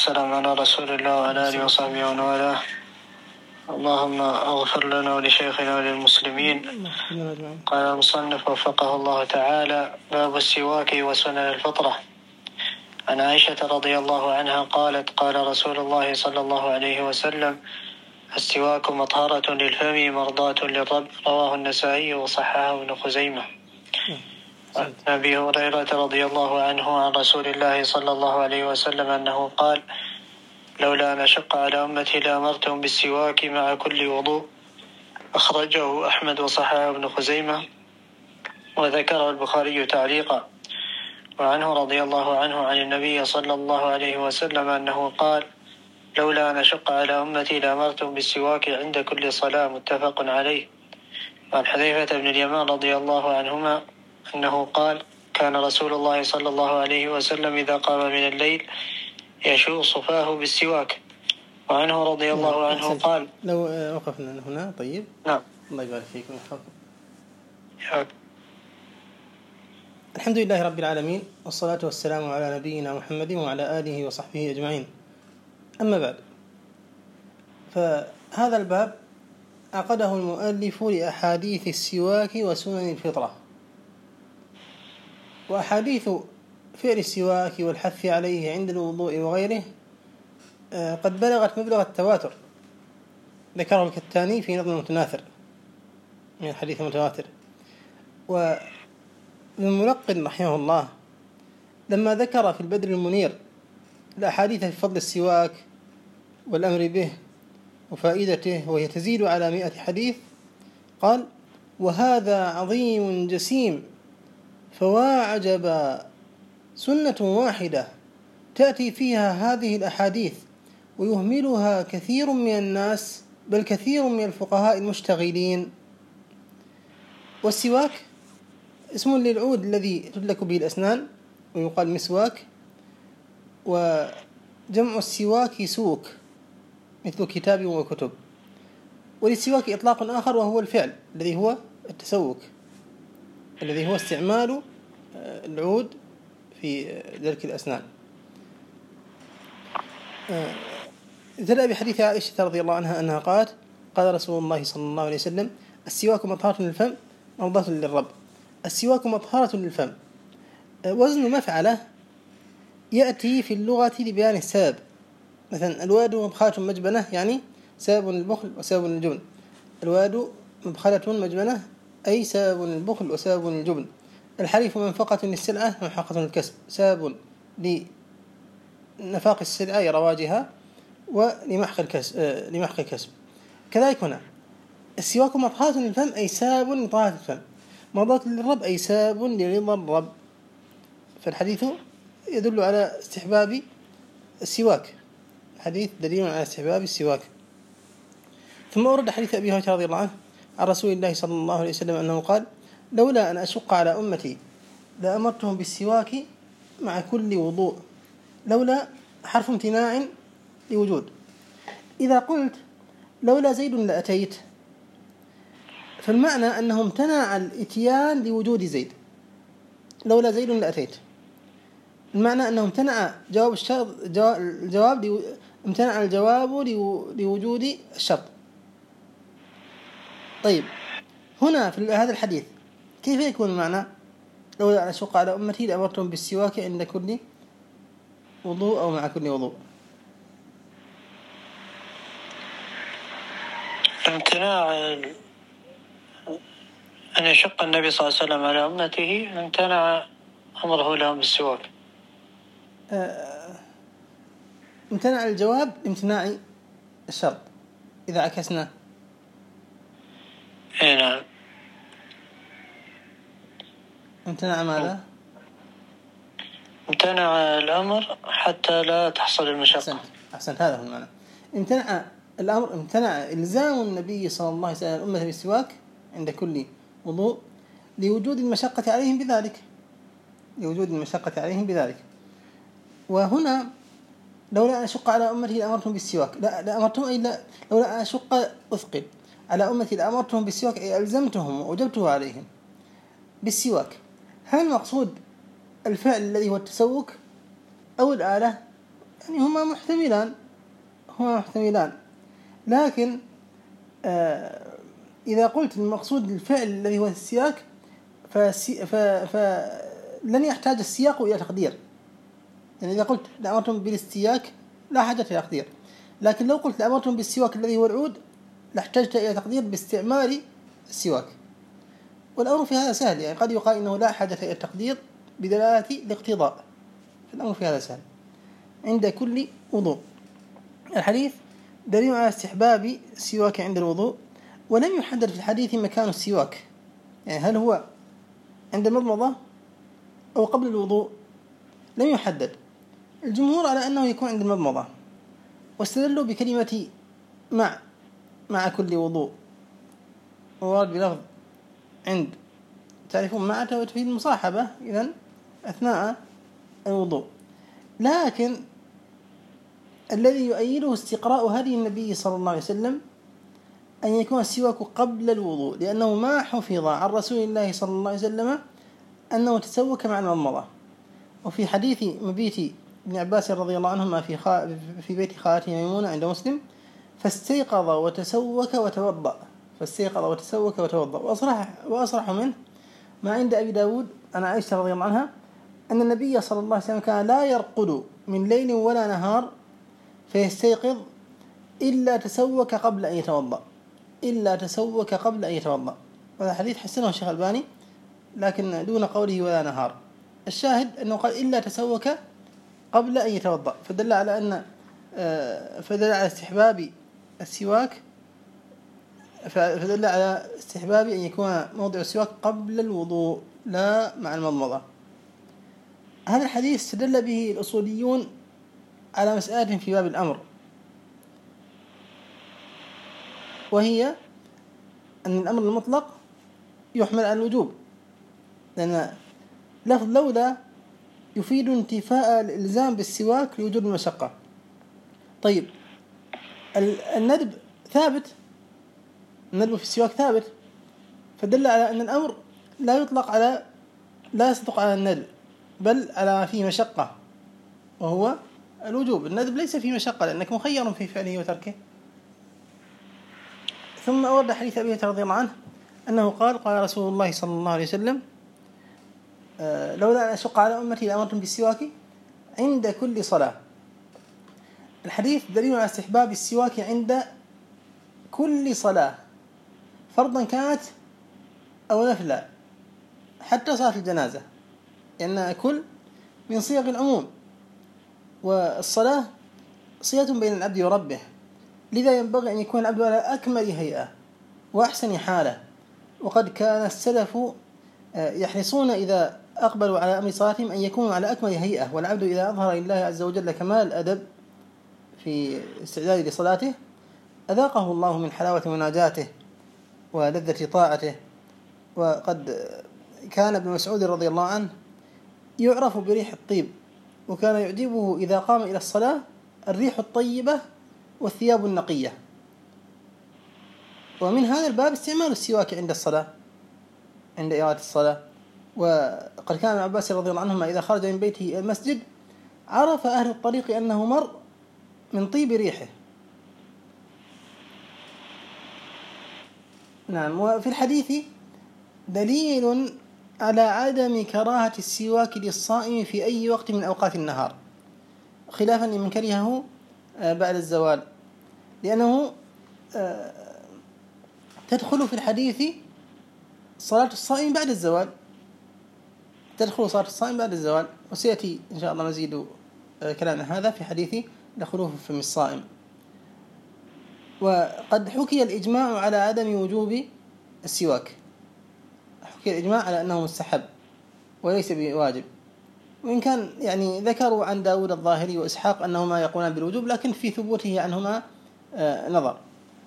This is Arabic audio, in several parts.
والسلام على رسول الله وعلى آله وصحبه ومن والاه. اللهم اغفر لنا ولشيخنا وللمسلمين. قال المصنف وفقه الله تعالى: باب السواك وسنن الفطرة. عن عائشة رضي الله عنها قالت: قال رسول الله صلى الله عليه وسلم: السواك مطهرة للفم مرضاة للرب. رواه النسائي وصححه ابن خزيمة. عن أبي هريرة رضي الله عنه عن رسول الله صلى الله عليه وسلم أنه قال: لولا أن أشق على أمتي لأمرتهم بالسواك مع كل وضوء. أخرجه أحمد وصححه ابن خزيمة وذكره البخاري تعليقا. وعنه رضي الله عنه عن النبي صلى الله عليه وسلم أنه قال: لولا أن أشق على أمتي لأمرتهم بالسواك عند كل صلاة. متفق عليه. وعن حذيفة بن اليمان رضي الله عنهما أنه قال: كان رسول الله صلى الله عليه وسلم إذا قام من الليل يشوق صفاه بالسواك. وعنه رضي الله عنه قال: لو وقفنا هنا. طيب. نعم. الله يبارك فيكم. الحمد لله رب العالمين، والصلاة والسلام على نبينا محمد وعلى آله وصحبه أجمعين. أما بعد، فهذا الباب عقده المؤلف لأحاديث السواك وسنن الفطرة، وأحاديث فعل السواك والحث عليه عند الوضوء وغيره قد بلغت مبلغ التواتر، ذكره الكتاني في نظم المتناثر من الحديث المتواتر. وابن الملقن رحمه الله لما ذكر في البدر المنير الأحاديث في فضل السواك والأمر به وفائدته، وهي تزيد على 100 حديث، قال: وهذا عظيم جسيم، فوا عجبا، سنة واحدة تأتي فيها هذه الأحاديث ويهملها كثير من الناس، بل كثير من الفقهاء المشتغلين. والسواك اسم للعود الذي تدلك به الأسنان ويقال مسواك، وجمع السواك سوك مثل كتاب وكتب. وللسواك إطلاق آخر وهو الفعل الذي هو التسوك، الذي هو استعمال العود في دلك الأسنان. ابتدأ بحديث عائشة رضي الله عنها أنها قالت: قال رسول الله صلى الله عليه وسلم: السواك مطهرة للفم مرضاة للرب. السواك مطهرة للفم وزن مفعله يأتي في اللغة لبيان السبب. مثلا الواد مبخلة مجبنة، يعني سبب البخل وسبب الجبن. الواد مبخلة مجبنة أي سبب البخل وسبب الجبن. الحليف منفقة للسلعة محقة للكسب، سبب لنفاق السلعة رواجها ولمحق الكسب. كذلك هنا السواك مطهرة للفم أي سبب لطهارة الفم، مرضاة للرب أي سبب لرضا الرب. فالحديث يدل على استحباب السواك، حديث دليل على استحباب السواك. ثم ورد حديث أبي هريرة رضي الله عنه عن رسول الله صلى الله عليه وسلم أنه قال: لولا أن أشق على أمتي لأمرتهم بالسواك مع كل وضوء. لولا حرف امتناع لوجود. إذا قلت لولا زيد لأتيت، فالمعنى أنه امتنع الإتيان لوجود زيد. لولا زيد لأتيت، المعنى أنه امتنع جواب الشرط، امتنع الجواب لوجود الشرط. طيب، هنا في هذا الحديث كيف يكون المعنى؟ لولا أن أشق على أمتي لأمرتهم بالسواك عند كل وضوء أو مع كل وضوء. امتناع أن يشق النبي صلى الله عليه وسلم على أمته، امتنع أمره لهم بالسواك. امتنع الجواب لامتناع الشرط إذا عكسنا. نعم. امتنع ماذا؟ امتنع الأمر حتى لا تحصل المشقة. أحسنت، هذا هو المعنى. امتنع الأمر، امتنع إلزام النبي صلى الله عليه وسلم الأمة بالسواك عند كل وضوء لوجود المشقة عليهم بذلك. وهنا لولا أن أشق على أمتي لأمرتهم بالسواك، لا أمرتهم أي لا، لولا أن أشق أثقل على أمتي لأمرتهم بالسواك أي ألزمتهم وأوجبته عليهم بالسواك. هل المقصود الفعل الذي هو التسوك أو الآلة يعني هما محتملان، لكن إذا قلت المقصود الفعل الذي هو السياك فلن يحتاج السياق إلى تقدير. يعني إذا قلت لأمرتم بالاستياك لا حاجة إلى تقدير، لكن لو قلت لأمرتم بالسواك الذي هو العود لاحتجت إلى تقدير باستعمال السواك. والأمر في هذا سهل، يعني قد يقال إنه لا حاجة إلى التقدير بدلالة الاقتضاء، الأمر في هذا سهل عند كل وضوء. الحديث دليل على استحباب السواك عند الوضوء، ولم يحدد في الحديث مكان السواك، يعني هل هو عند المضمضة أو قبل الوضوء، لم يحدد. الجمهور على أنه يكون عند المضمضة، واستدلوا بكلمة مع كل وضوء، وورد بلفظ عند، تعرفون مع تفيد المصاحبة إذن أثناء الوضوء. لكن الذي يؤيده استقراء هدي النبي صلى الله عليه وسلم أن يكون السواك قبل الوضوء، لأنه ما حفظ عن رسول الله صلى الله عليه وسلم أنه تسوك مع المضمضة. وفي حديث مبيت ابن عباس رضي الله عنهما في بيت خالته ميمونة عند مسلم فاستيقظ وتسوك وتوضأ. وأصرح منه ما عند أبي داود عن عائشة رضي الله عنها أن النبي صلى الله عليه وسلم كان لا يرقد من ليل ولا نهار فيستيقظ إلا تسوك قبل أن يتوضأ. وهذا حديث حسنه الشيخ الباني لكن دون قوله ولا نهار. الشاهد أنه قال إلا تسوك قبل أن يتوضأ، فدل على استحباب السواك، فدل على استحباب أن يكون موضع السواك قبل الوضوء لا مع المضمضة. هذا الحديث استدل به الأصوليون على مسألة في باب الأمر، وهي أن الأمر المطلق يحمل على الوجوب، لأن لفظ لولا يفيد انتفاء الإلزام بالسواك لوجود المشقة. طيب الندب ثابت، الندب في السواك ثابت، فدل على أن الأمر لا يصدق على الندب، بل على فيه مشقة، وهو الوجوب. الندب ليس فيه مشقة لأنك مخير في فعله وتركه. ثم أورد حديث أبي هريرة رضي الله عنه أنه قال رسول الله صلى الله عليه وسلم لولا أن أشق على أمتي لأمرتم بالسواك عند كل صلاة. الحديث دليل على استحباب السواك عند كل صلاة، فرضا كانت أو نفلا، حتى صلاة الجنازة، لأن كل من صيغ العموم، والصلاة صلة بين العبد وربه، لذا ينبغي أن يكون العبد على أكمل هيئة وأحسن حالة. وقد كان السلف يحرصون إذا أقبلوا على أمر صلاتهم أن يكونوا على أكمل هيئة، والعبد إذا أظهر لله عز وجل كمال الأدب في استعداد لصلاته أذاقه الله من حلاوة مناجاته ولذة طاعته. وقد كان ابن مسعود رضي الله عنه يعرف بريح الطيب، وكان يعجبه إذا قام إلى الصلاة الريح الطيبة والثياب النقية. ومن هذا الباب استعمال السواك عند الصلاة، عند إرادة الصلاة. وقد كان ابن عباس رضي الله عنهما إذا خرج من بيته المسجد عرف أهل الطريق أنه مر من طيب ريحه. نعم. وفي الحديث دليل على عدم كراهة السواك للصائم في أي وقت من أوقات النهار، خلافا لمن كرهه بعد الزوال، لأنه تدخل في الحديث صلاة الصائم بعد الزوال، وسيأتي إن شاء الله مزيد كلام هذا في حديث دخوله في فم الصائم. وقد حكي الإجماع على عدم وجوب السواك، حكي الإجماع على أنه مستحب وليس بواجب، وإن كان يعني ذكروا عن داود الظاهري وإسحاق أنهما يقولان بالوجوب، لكن في ثبوته عنهما نظر.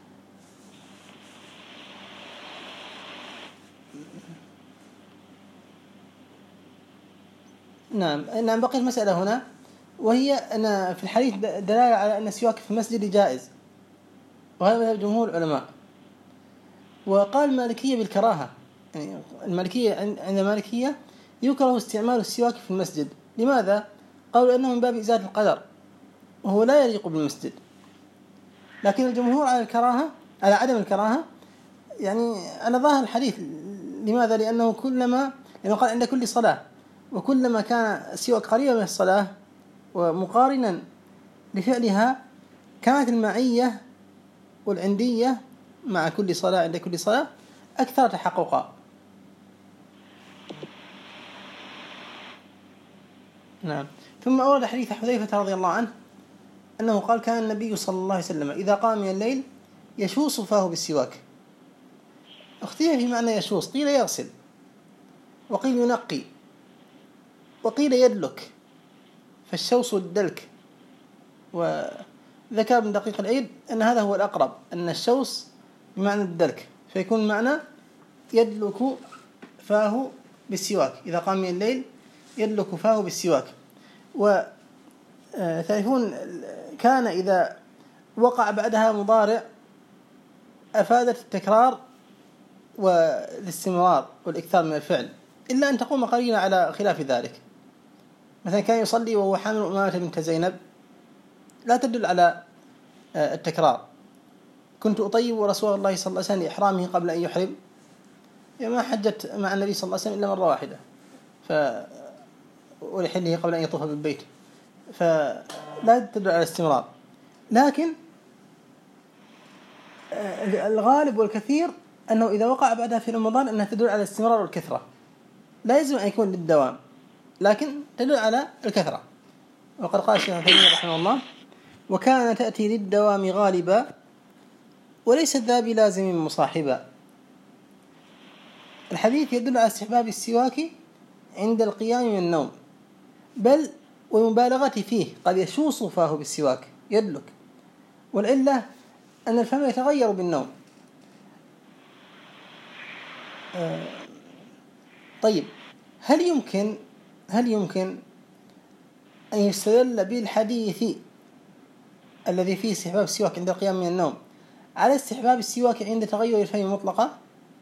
نعم. بقيت مسألة هنا، وهي أن في الحديث دلالة على أن السواك في المسجد جائز، وهذا مذهب جمهور العلماء. وقال المالكية بالكراهة، يعني المالكية عند المالكية يكره استعمال السواك في المسجد. لماذا؟ قالوا أنه من باب إزالة القدر، وهو لا يليق بالمسجد. لكن الجمهور على الكراهة، على عدم الكراهة، يعني على ظاهر الحديث. لماذا؟ لأنه قال عند كل صلاة، وكلما كان السواك قريبا من الصلاة ومقارنا لفعلها كانت المعية والعندية مع كل صلاة عند كل صلاة أكثر تحققا. نعم. ثم أورد حديث حذيفة رضي الله عنه أنه قال: كان النبي صلى الله عليه وسلم إذا قام من الليل يشوص فاه بالسواك. اختلف في معنى يشوص، قيل يغسل، وقيل ينقي، وقيل يدلك، فالشوص الدلك. وذكر ابن دقيق العيد أن هذا هو الأقرب، أن الشوص بمعنى الدلك، فيكون معنى يدلك فاه بالسواك، إذا قام من الليل يدلك فاه بالسواك. وتعرفون كان إذا وقع بعدها مضارع أفادت التكرار والاستمرار والإكثار من الفعل، إلا أن تقوم قرينة على خلاف ذلك. مثلا كان يصلي وهو حامل أمامة بنت زينب، لا تدل على التكرار. كنت أطيب رسول الله صلى الله عليه وسلم لإحرامه قبل أن يحرم، ما حجت مع النبي صلى الله عليه وسلم إلا مرة واحدة، ولحله قبل أن يطوف بالبيت، فلا تدل على الاستمرار. لكن الغالب والكثير أنه إذا وقع بعدها في رمضان أنها تدل على الاستمرار والكثرة، لا يلزم أن يكون للدوام، لكن تدل على الكثرة. وقد قال الشيخ ابن تيمية رحمه الله: وكان تأتي للدوام غالبا وليست ذا بلازم مصاحبا. الحديث يدل على استحباب السواك عند القيام من النوم، بل ومبالغة فيه، قد يشوص فاه بالسواك يدلك، والعلة أن الفم يتغير بالنوم. طيب، هل يمكن أن يستدل بالحديث الذي فيه استحباب السواك عند القيام من النوم على استحباب السواك عند تغير الفم مطلقة؟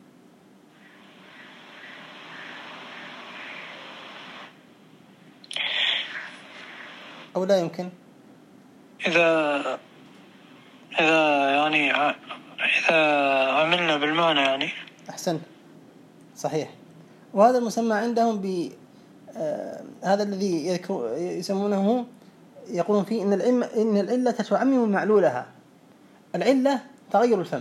أو لا يمكن؟ إذا عملنا بالمعنى يعني. أحسنت، صحيح. وهذا المسمى عندهم هذا الذي يسمونه، يقولون فيه إن العلة تعمم معلولها. العلة تغير الفم،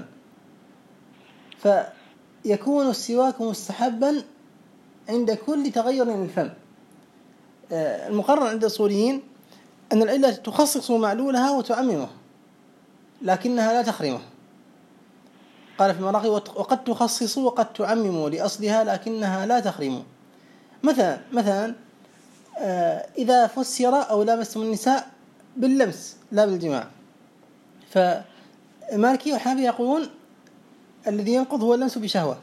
فيكون السواك مستحبا عند كل تغير للفم. المقرر عند الأصوليين أن العلة تخصص معلولها وتعممه، لكنها لا تحرمه. قال في المراقي: وقد تخصص وقد تعمم لأصلها لكنها لا تحرم. مثلا إذا فسر أو لامستم النساء باللمس لا بالجماع، فمالكي والحنفية يقولون الذي ينقض هو اللمس بشهوة.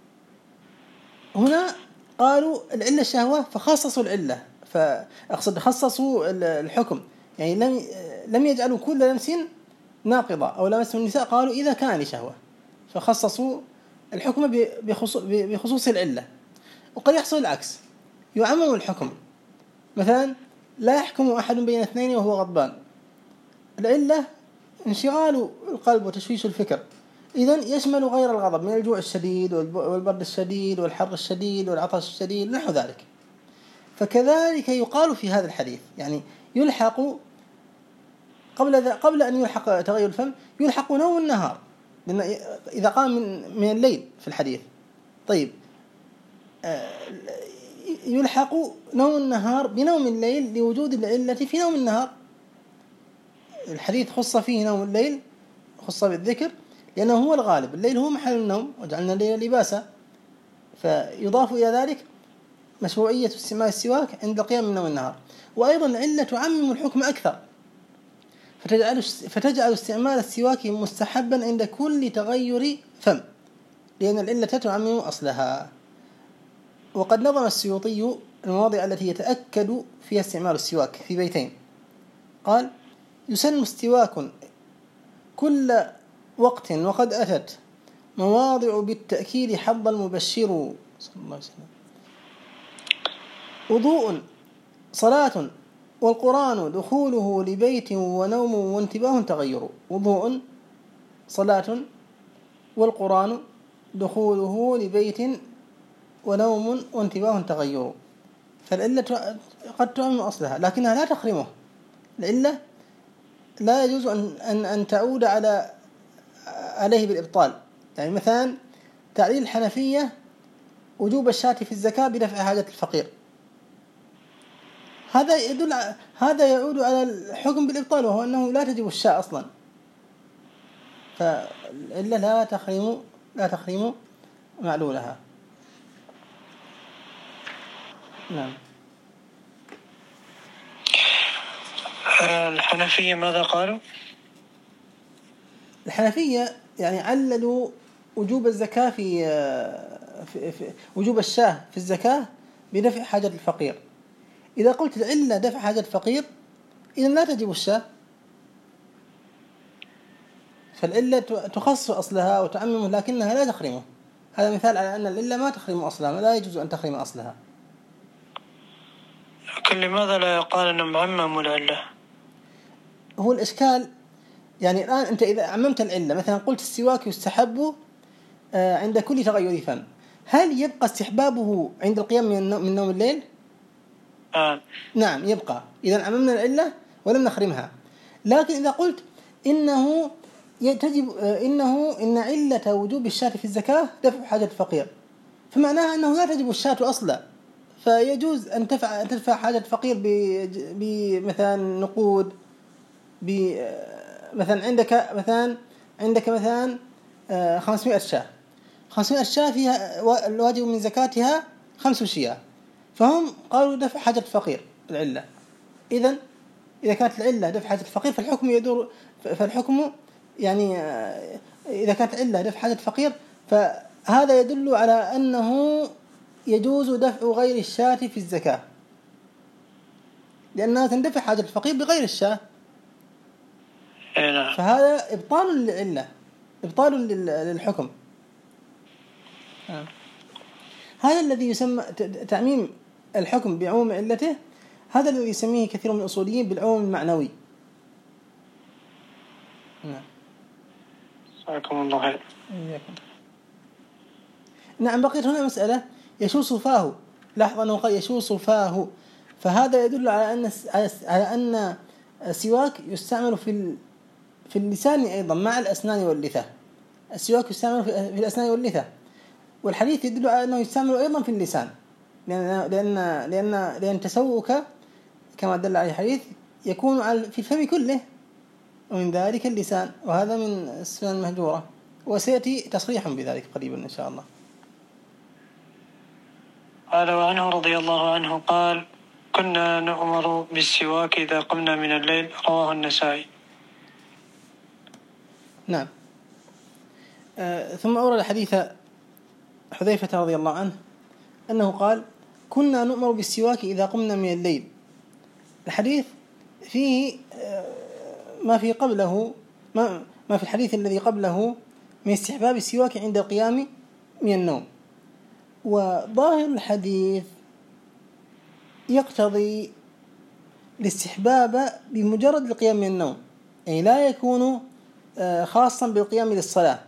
هنا قالوا العلة الشهوة فخصصوا العلة، فأقصد خصصوا الحكم، يعني لم يجعلوا كل لمس ناقضة. أو لمستم النساء قالوا إذا كان لشهوة، فخصصوا الحكم بخصوص العلة. وقد يحصل العكس، يعمم الحكم. مثلا لا يحكم أحد بين اثنين وهو غضبان، العلة انشغال القلب وتشويش الفكر، إذن يشمل غير الغضب من الجوع الشديد والبرد الشديد والحر الشديد والعطش الشديد نحو ذلك. فكذلك يقال في هذا الحديث، يعني يلحق قبل أن يلحق تغير الفم يلحق نوم النهار، لأن إذا قام من الليل في الحديث. طيب، يلحق نوم النهار بنوم الليل لوجود العلة في نوم النهار. الحديث خص فيه نوم الليل، خص بالذكر لأنه هو الغالب، الليل هو محل النوم وجعلنا الليل لباسا، فيضاف إلى ذلك مشروعية استعمال السواك عند القيام من نوم النهار. وأيضا العلة تعمم الحكم أكثر، فتجعل استعمال السواك مستحبا عند كل تغير فم، لأن العلة تعمم أصلها. وقد نظم السيوطي المواضع التي يتأكد فيها استعمال السواك في بيتين، قال: يسن استواك كل وقت وقد أتت مواضع بالتأكيد حظ المبشر صلى الله عليه وسلم. وضوء، صلاة، والقرآن دخوله لبيت ونوم وانتباه تغير. وضوء صلاة، والقرآن دخوله لبيت ونوم وانتباه تغير. فالعلة قد تعمم أصلها لكنها لا تحرمه. العلة لا يجوز أن تعود عليه بالإبطال. يعني مثلا تعليل الحنفية وجوب الشاة في الزكاة بدفع حاجة الفقير، هذا يعود على الحكم بالإبطال، وهو أنه لا تجب الشاة أصلا. فالعلة لا تحرم معلولها. نعم. الحنفية ماذا قالوا؟ الحنفية يعني عللوا وجوب الزكاة في وجوب الشاة في الزكاة بدفع حاجة الفقير. إذا قلت العلة دفع حاجة الفقير إذن لا تجب الشاة، فالعلة تخص أصلها وتعممه لكنها لا تحرمه. هذا مثال على أن العلة ما تحرم أصلها، لا يجوز أن تحرم أصلها. لكن لماذا لا يقال أنه معمم العلة؟ هو الإشكال يعني الآن أنت إذا عممت العلة، مثلا قلت السواك يستحب عند كل تغير فم، هل يبقى استحبابه عند القيام من نوم الليل؟ نعم يبقى، إذا عممنا العلة ولم نخرمها. لكن إذا قلت إن علة وجوب الشاة في الزكاة دفع حاجة الفقير، فمعناها أنه لا تجب الشاة أصلا، فيجوز أن تدفع حاجة الفقير بمثلا نقود، مثلا عندك مثلا 500 شاة، 500 شاة فيها الواجب من زكاتها 5 شياه، فهم قالوا دفع حاجة الفقير العلة. إذا كانت العلة دفع حاجة الفقير فالحكم يعني إذا كانت العلة دفع حاجة الفقير فهذا يدل على أنه يجوز دفع غير الشاة في الزكاة، لأنها تندفع حاجة الفقير بغير الشاة، فهذا إبطال للعلة، إبطال للحكم. هذا الذي يسمى تعميم الحكم بعموم علته، هذا الذي يسميه كثير من الأصوليين بالعموم المعنوي. جزاكم الله خير. نعم. بقيت هنا مسألة يشوص فاه، لاحظ أنه قال يشوص فاه، فهذا يدل على أن السواك يستعمل في اللسان أيضا مع الأسنان واللثة. السواك يستعمل في الأسنان واللثة، والحديث يدل على أنه يستعمل أيضا في اللسان، لأن تسوك كما دل عليه الحديث يكون في الفم كله، ومن ذلك اللسان، وهذا من السنن المهجورة، وسيأتي تصريح بذلك قريبا إن شاء الله. قال وعنه رضي الله عنه قال كنا نؤمر بالسواك إذا قمنا من الليل، رواه النسائي. نعم. ثم أورد حديث حذيفة رضي الله عنه أنه قال كنا نؤمر بالسواك إذا قمنا من الليل. الحديث فيه ما في قبله ما في الحديث الذي قبله من استحباب السواك عند القيام من النوم، وظاهر الحديث يقتضي الاستحباب بمجرد القيام من النوم، يعني لا يكون خاصا بالقيام للصلاة.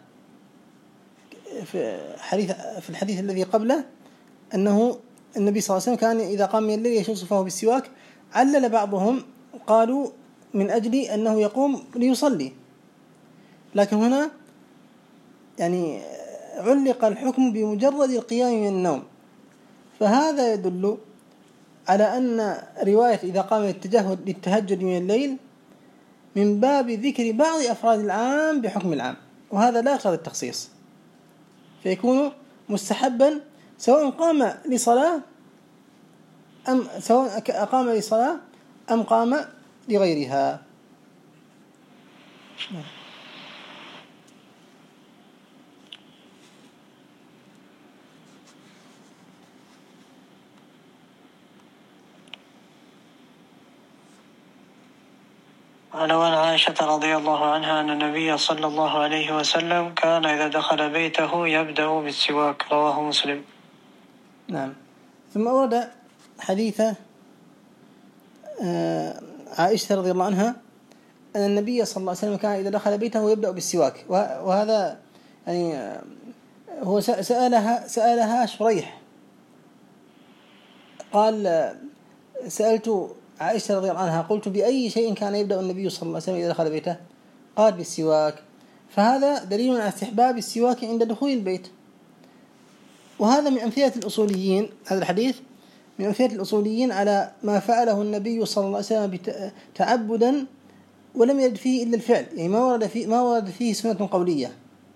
في الحديث الذي قبله أنه النبي صلى الله عليه وسلم كان إذا قام من الليل يشوص فاه بالسواك، علل بعضهم قالوا من أجل أنه يقوم ليصلي، لكن هنا يعني علق الحكم بمجرد القيام من النوم، فهذا يدل على أن رواية إذا قام للتهجد من الليل من باب ذكر بعض أفراد العام بحكم العام، وهذا لا يقتضي التخصيص، فيكون مستحبا سواء قام لصلاة أم قام لغيرها. قال وعن عائشة رضي الله عنها أن النبي صلى الله عليه وسلم كان إذا دخل بيته يبدأ بالسواك، رواه مسلم. نعم. ثم ورد حديث عائشة رضي الله عنها أن النبي صلى الله عليه وسلم كان إذا دخل بيته يبدأ بالسواك، وهذا يعني هو سألها شريح، قال سألت عائشة رضي الله عنها قلت بأي شيء كان يبدأ النبي صلى الله عليه وسلم إذا دخل بيته؟ قال بالسواك. فهذا دليل على استحباب السواك عند دخول البيت. وهذا من أمثلة الأصوليين، هذا الحديث من أمثلة الأصوليين على ما فعله النبي صلى الله عليه وسلم تعبدا ولم يرد فيه إلا الفعل، يعني ما ورد فيه سنة قولية،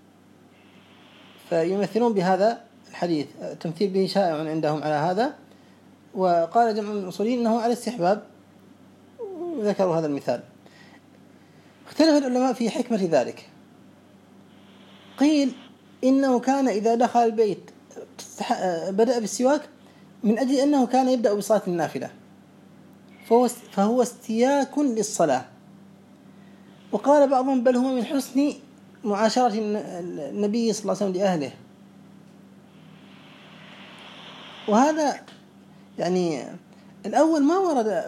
فيمثلون بهذا الحديث، التمثيل به شائع عندهم على هذا. وقال جمع من الأصوليين أنه على استحباب، وذكروا هذا المثال. اختلف العلماء في حكمة ذلك. قيل إنه كان إذا دخل البيت بدأ بالسواك من أجل أنه كان يبدأ بصلاة النافلة، فهو استياك للصلاة. وقال بعضهم بل هو من حسن معاشرة النبي صلى الله عليه وسلم لأهله. وهذا يعني الأول ما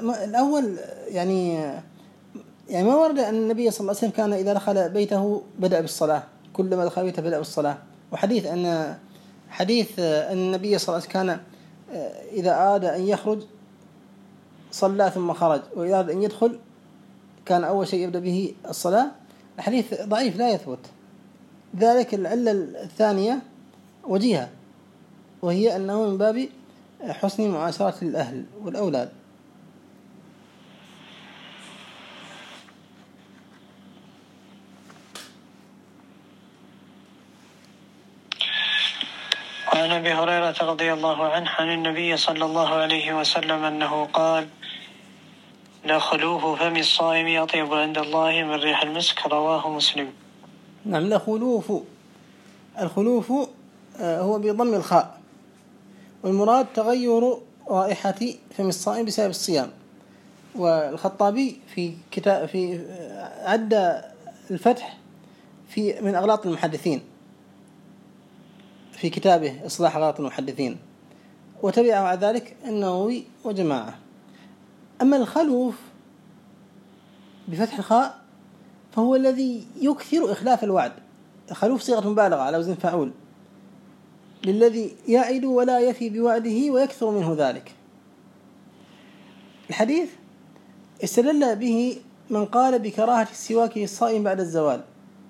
ورد أن النبي صلى الله عليه وسلم كان إذا دخل بيته بدأ بالصلاة، كلما دخل بيته بدأ بالصلاة. وحديث أن النبي صلى الله عليه وسلم كان إذا أراد أن يخرج صلى ثم خرج، وإذا أراد أن يدخل كان أول شيء يبدأ به الصلاة. الحديث ضعيف لا يثبت. ذلك العلة الثانية وجيهة، وهي أنه من باب حسن معاشرة الأهل والأولاد. وعن أبي هريرة رضي الله عنه عن النبي صلى الله عليه وسلم أنه قال لخلوف فم الصائم أطيب عند الله من ريح المسك، رواه مسلم. نعم، الخلوف هو بضم الخاء، والمراد تغير رائحة فم الصائم بسبب الصيام. والخطابي في عد الفتح من أغلاط المحدثين في كتابه إصلاح أغلاط المحدثين، وتبعه على ذلك النووي وجماعة. أما الخلوف بفتح الخاء فهو الذي يكثر إخلاف الوعد. الخلوف صيغة مبالغة على وزن فعول، للذي يعد ولا يفي بوعده ويكثر منه ذلك. الحديث استدل به من قال بكراهة السواك للصائم بعد الزوال،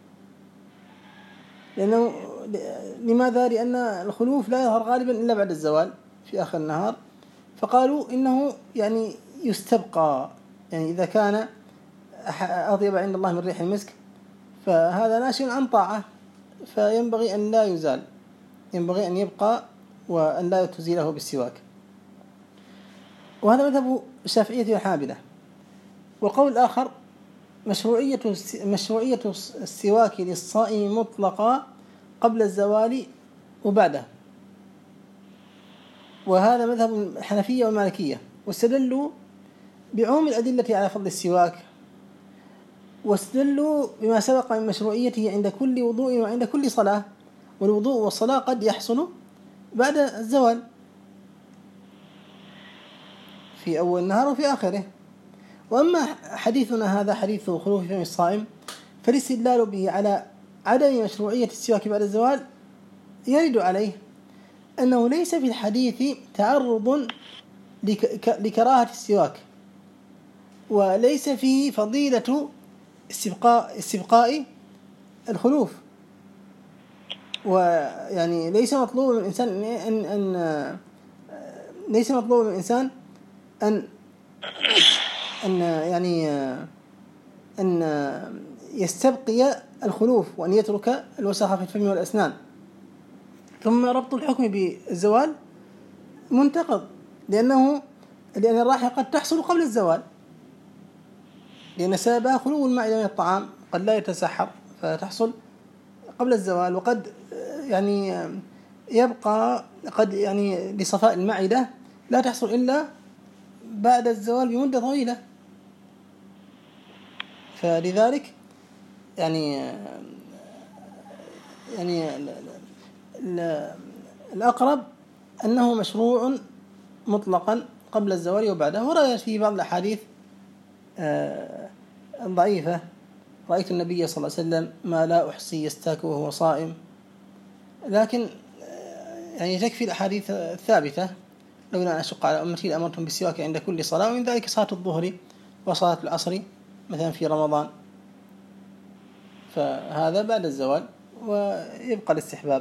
لماذا؟ لأن الخلوف لا يظهر غالبا إلا بعد الزوال في آخر النهار، فقالوا إنه يعني يستبقى، يعني إذا كان أطيب عند الله من ريح المسك فهذا ناشئ عن طاعة، فينبغي أن لا يزال، ينبغي أن يبقى وأن لا تزيله بالسواك. وهذا مذهب الشافعية والحنابلة. والقول الآخر مشروعية السواك للصائم مطلقا قبل الزوال وبعده، وهذا مذهب الحنفية والمالكية. واستدلوا بعموم الأدلة على فضل السواك، واستدلوا بما سبق من مشروعيته عند كل وضوء وعند كل صلاة، والوضوء والصلاة قد يحصل بعد الزوال في أول النهار وفي آخره. وأما حديثنا هذا حديث خلوف فم الصائم فالاستدلال به على عدم مشروعية السواك بعد الزوال يرد عليه أنه ليس في الحديث تعرض لكراهة السواك، وليس فيه فضيلة استبقاء الخلوف. ويعني ليس مطلوب من الإنسان ليس مطلوب من الإنسان أن يستبقي الخلوف وأن يترك الوسخ في الفم والأسنان. ثم ربط الحكم بالزوال منتقض، لأن الراحة قد تحصل قبل الزوال، لأن سببها خلو المعدة من الطعام، قد لا يتسحر فتحصل قبل الزوال، وقد يعني يبقى قد يعني لصفاء المعدة لا تحصل إلا بعد الزوال بمدة طويلة. فلذلك يعني الأقرب أنه مشروع مطلقا قبل الزوال وبعده. ورد في بعض الأحاديث ضعيفة. رأيت النبي صلى الله عليه وسلم ما لا أحصي يستاك وهو صائم، لكن يعني تكفي الأحاديث الثابتة: لولا أن أشق على أمتي لأمرتهم بالسواك عند كل صلاة، ومن ذلك صلاة الظهر وصلاة العصر مثلا في رمضان، فهذا بعد الزوال، ويبقى الاستحباب.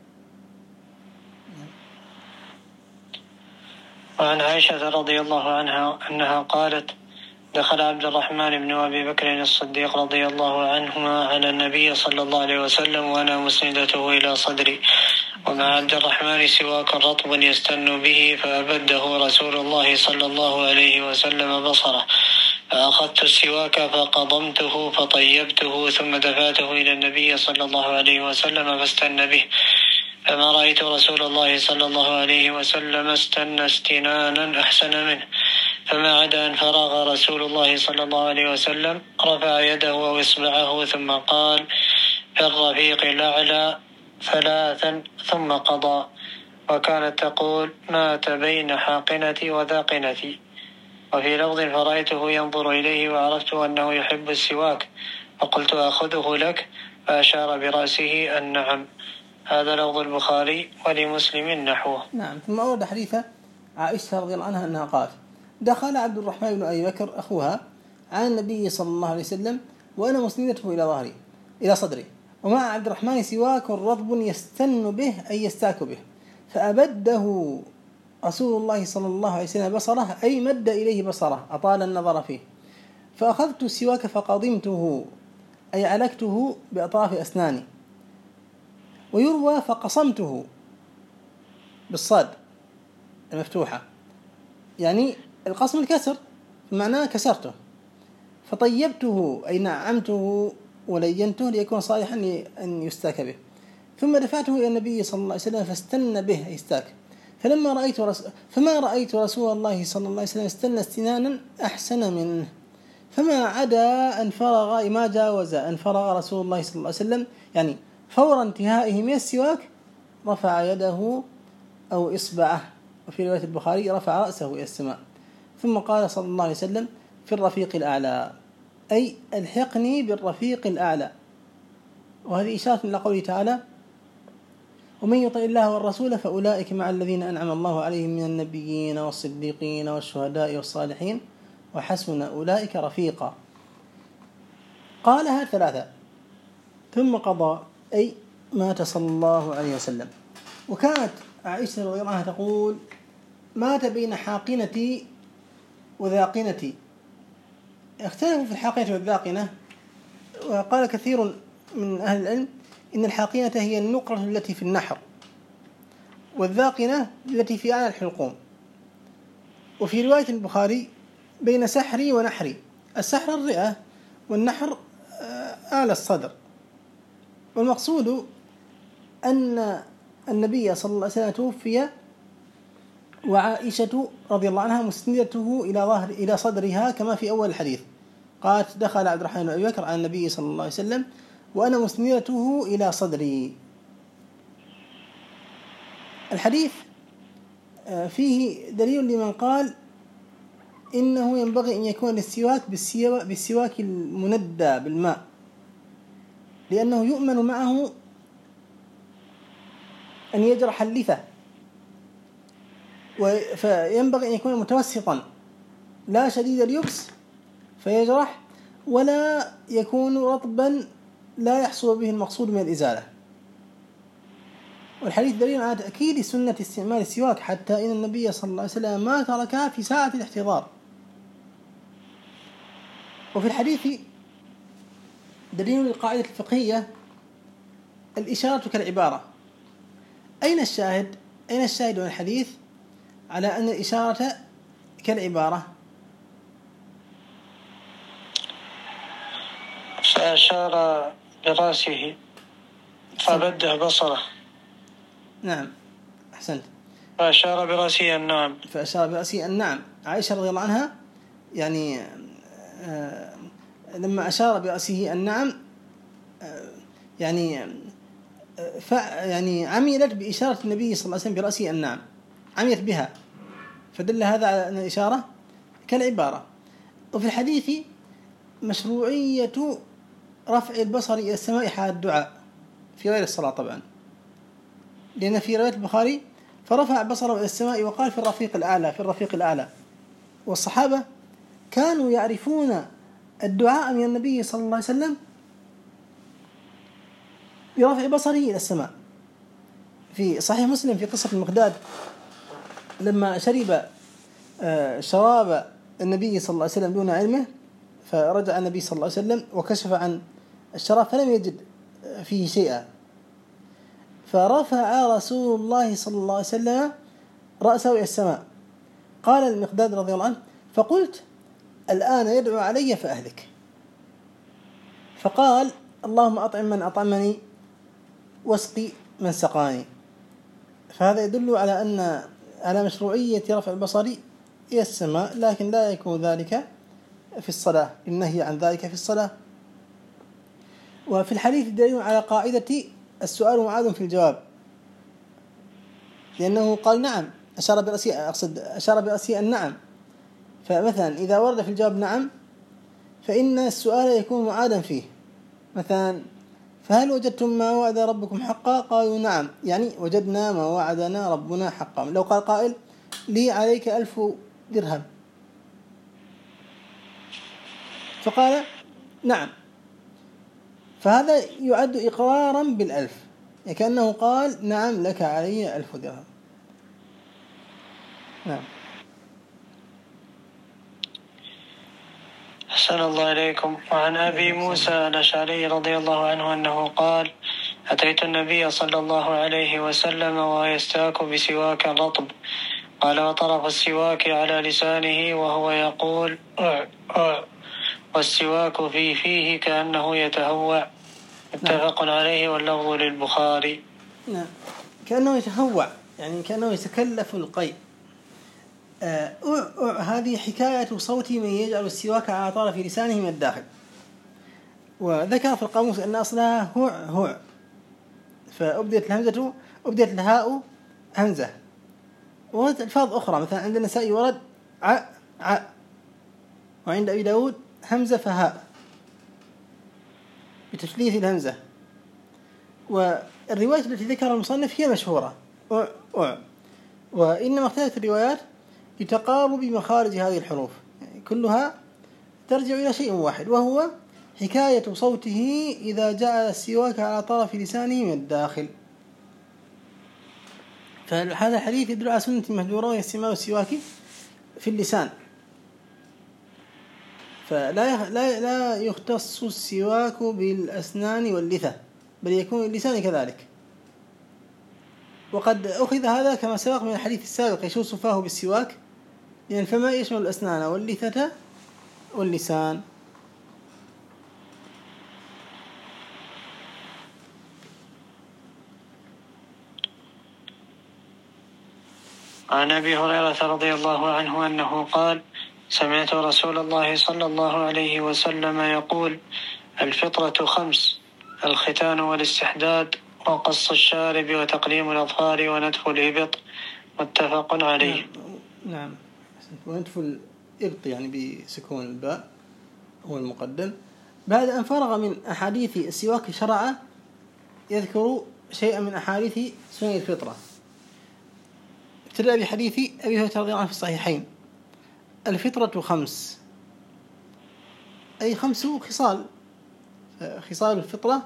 وعن عائشة رضي الله عنها أنها قالت: دخل عبد الرحمن بن أبي بكر الصديق رضي الله عنهما على النبي صلى الله عليه وسلم وأنا مسندته إلى صدري، ومع عبد الرحمن سواك رطب يستن به، فأبده رسول الله صلى الله عليه وسلم بصره، فأخذت السواك فقضمته فطيبته، ثم دفعته إلى النبي صلى الله عليه وسلم فاستن به، فما رأيت رسول الله صلى الله عليه وسلم استن استنانا أحسن منه. فما عدا أن فرغ رسول الله صلى الله عليه وسلم رفع يده وإصبعه ثم قال: في الرفيق الأعلى ثلاثا ثم قضى. وكانت تقول: مات بين حاقنتي وذاقنتي. وفي لفظ: فرأيته ينظر إليه وعرفت أنه يحب السواك، فقلت: أخذه لك؟ فأشار برأسه النعم. هذا لفظ البخاري، ولمسلم نحوه. نعم. ثم أورد حديث عائشة رضي الله عنها أنها قالت: دخل عبد الرحمن بن أبي بكر أخوها على النبي صلى الله عليه وسلم وأنا مسندته إلى صدري، ومع عبد الرحمن سواك رطب يستن به أي يستاك به، فأبده رسول الله صلى الله عليه وسلم بصره، أي مد إليه بصره، أطال النظر فيه، فأخذت السواك فقضمته أي علكته بأطراف أسناني، ويروى فقصمته بالصاد المفتوحة، يعني القصم الكسر، معناه كسرته، فطيبته أي نعمته ولينته ليكون صالحا لأن يستاك به، ثم دفعته إلى النبي صلى الله عليه وسلم فاستن به أي استاك، فما رأيت رسول الله صلى الله عليه وسلم استنى استنانا أحسن منه. فما عدا أن فرغ، ما جاوز أن فرغ رسول الله صلى الله عليه وسلم، يعني فور انتهائه من السواك رفع يده أو إصبعه، وفي رواية البخاري رفع رأسه إلى السماء، ثم قال صلى الله عليه وسلم: في الرفيق الأعلى، أي الحقني بالرفيق الأعلى. وهذه إشارة إلى قوله تعالى: ومن يطع الله والرسول فأولئك مع الذين أنعم الله عليهم من النبيين والصديقين والشهداء والصالحين وحسن أولئك رفيقا. قالها ثلاثة ثم قضى، أي مات صلى الله عليه وسلم. وكانت عائشة رضي الله عنها تقول: مات بين حاقنتي وذاقنتي. اختلفوا في الحاقنة والذاقنة، وقال كثير من أهل العلم إن الحاقنة هي النقرة التي في النحر، والذاقنة التي في أعلى الحلقوم. وفي رواية البخاري: بين سحري ونحري، السحر الرئة والنحر أعلى الصدر. والمقصود أن النبي صلى الله عليه وسلم توفي وعائشة رضي الله عنها مسندته إلى صدرها، كما في أول الحديث قالت: دخل عبد الرحمن بن أبي بكر على النبي صلى الله عليه وسلم وأنا مسندته إلى صدري. الحديث فيه دليل لمن قال إنه ينبغي أن يكون السواك بالسواك المندى بالماء، لأنه يؤمن معه أن يجرح اللثة، فينبغي أن يكون متوسطا لا شديد اليبس فيجرح، ولا يكون رطبا لا يحصل به المقصود من الإزالة. والحديث دليل على تأكيد سنة استعمال السواك، حتى إن النبي صلى الله عليه وسلم ما تركها في ساعة الاحتضار. وفي الحديث دليل للقاعدة الفقهية: الإشارة كالعبارة. أين الشاهد من الحديث على أن الإشارة كالعبارة؟ فأشار برأسه فبده بصره. نعم، أحسنت. فأشار برأسه النعم. عائشة رضي الله عنها يعني لما أشار برأسه النعم يعني عملت بإشارة النبي صلى الله عليه وسلم برأسه النعم، عملت بها، فدل هذا على أن الإشارة كالعبارة. وفي الحديث مشروعية رفع البصر إلى السماء حال الدعاء في غير الصلاة طبعا، لأن في رواية البخاري فرفع بصره إلى السماء وقال في الرفيق الأعلى. والصحابة كانوا يعرفون الدعاء من النبي صلى الله عليه وسلم برفع بصره إلى السماء. في صحيح مسلم في قصة المقداد لما شرب شراب النبي صلى الله عليه وسلم دون علمه، فرجع النبي صلى الله عليه وسلم وكشف عن الشراب فلم يجد فيه شيئا، فرفع رسول الله صلى الله عليه وسلم رأسه إلى السماء. قال المقداد رضي الله عنه: فقلت الآن يدعو علي فأهلك. فقال: اللهم أطعم من أطعمني واسقي من سقاني. فهذا يدل على مشروعية رفع البصر إلى السماء، لكن لا يكون ذلك في الصلاة، النهي عن ذلك في الصلاة. وفي الحديث دليل على قاعدة السؤال معاد في الجواب، لأنه قال نعم، أشار برأسه النعم. فمثلا إذا ورد في الجواب نعم فإن السؤال يكون معادا فيه. مثلا: فهل وجدتم ما وعد ربكم حقا؟ قالوا نعم، يعني وجدنا ما وعدنا ربنا حقا. لو قال قائل: لي عليك 1000 درهم، فقال نعم، فهذا يعد إقرارا بال1000، يعني كأنه قال نعم لك علي 1000 درهم. نعم. أحسن الله إليكم. وعن أبي موسى الأشعري رضي الله عنه أنه قال: أتيت النبي صلى الله عليه وسلم وهو يستاك بسواك رطب، قال: وطرف السواك على لسانه وهو يقول والسواك في فيه كأنه يتهوع. متفق عليه واللفظ للبخاري. نعم، كأنه يتهوع يعني كأنه يتكلف القيء. هذه حكاية صوت من يجعل السواك على طرف لسانه من الداخل. وذكر في القاموس أن أصلها هوع، فأبدت الهاء همزة. وردت ألفاظ أخرى، مثلا عند النسائي ورد ع، وعند أبي داود همزة فهاء بتثليث الهمزة. والرواية التي ذكرها المصنف هي مشهورة وإنما اختلفت الروايات لتقارب مخارج هذه الحروف، يعني كلها ترجع إلى شيء واحد، وهو حكاية صوته إذا جعل السواك على طرف لسانه من الداخل. فهذا الحديث يدل على سنة مهجورة وهي استعمال السواك في اللسان، فلا يختص السواك بالأسنان واللثة، بل يكون اللسان كذلك. وقد أخذ هذا كما سبق من الحديث السابق يشوص فاه بالسواك، لأن فما يشمل الأسنان واللثة واللسان. عن أبي هريرة رضي الله عنه أنه قال: سمعت رسول الله صلى الله عليه وسلم يقول: الفطرة 5: الختان والاستحداد وقص الشارب وتقليم الأظفار ونتف الإبط. متفق عليه. نعم. ونتف الإبط يعني بسكون الباء هو المقدم. بعد أن فرغ من أحاديث السواك شرع يذكر شيئا من أحاديث سنن الفطرة. ابتدأ بحديث أبي هريرة رضي الله عنه في الصحيحين: الفطرة 5، أي 5 خصال. خصال الفطرة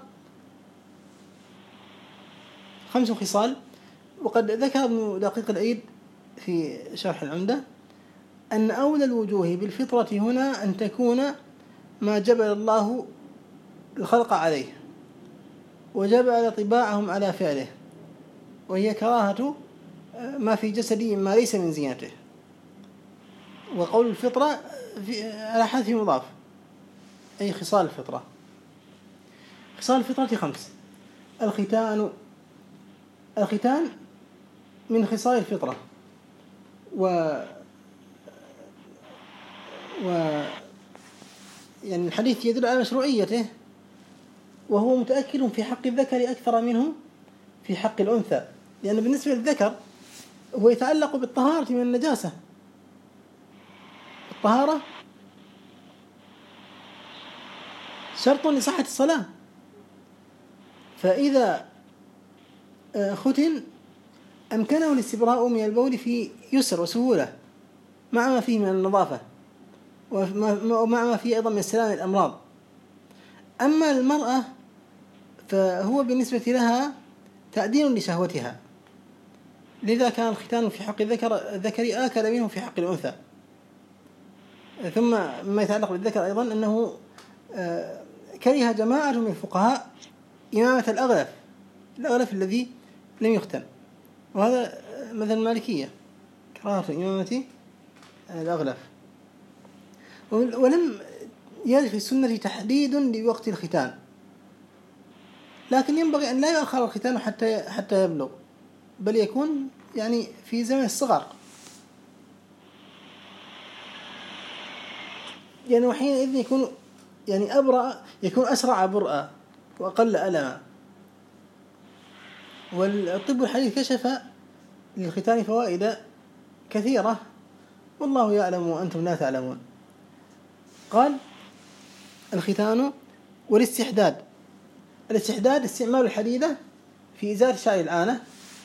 5 خصال. وقد ذكر ابن دقيق العيد في شرح العمدة أن أولى الوجوه بالفطرة هنا أن تكون ما جبل الله الخلق عليه وجبل طباعهم على فعله، وهي كراهة ما في جسده ما ليس من زينته. وقول الفطرة على حذف مضاف، أي خصال الفطرة. خصال الفطرة 5: الختان من خصال الفطرة، يعني الحديث يدل على مشروعيته، وهو متأكد في حق الذكر أكثر منه في حق الأنثى، لأن بالنسبة للذكر هو يتعلق بالطهارة من النجاسة. الطهارة شرط لصحة الصلاة. فإذا ختن أمكنه الاستبراء من البول في يسر وسهولة مع ما فيه من النظافة ومع ما فيه أيضا من السلامة الأمراض. أما المرأة فهو بالنسبة لها تأدين لشهوتها، لذا كان الختان في حق الذكر آكل منه في حق الأنثى. ثم ما يتعلق بالذكر أيضا أنه كره جماعة من الفقهاء إمامة الأغلف الذي لم يختن، وهذا مثل المالكية كراهة إمامة الأغلف. ولم يرد في السنة تحديد لوقت الختان، لكن ينبغي أن لا يؤخر الختان حتى يبلغ، بل يكون يعني في زمن الصغر، يعني وحينئذ يكون يعني أبرأ، يكون أسرع برأة وأقل ألما. والطب الحديث كشف للختان فوائد كثيرة والله يعلم وأنتم لا تعلمون. قال الختان والاستحداد. الاستحداد استعمال الحديدة في إزالة شعر الآنة،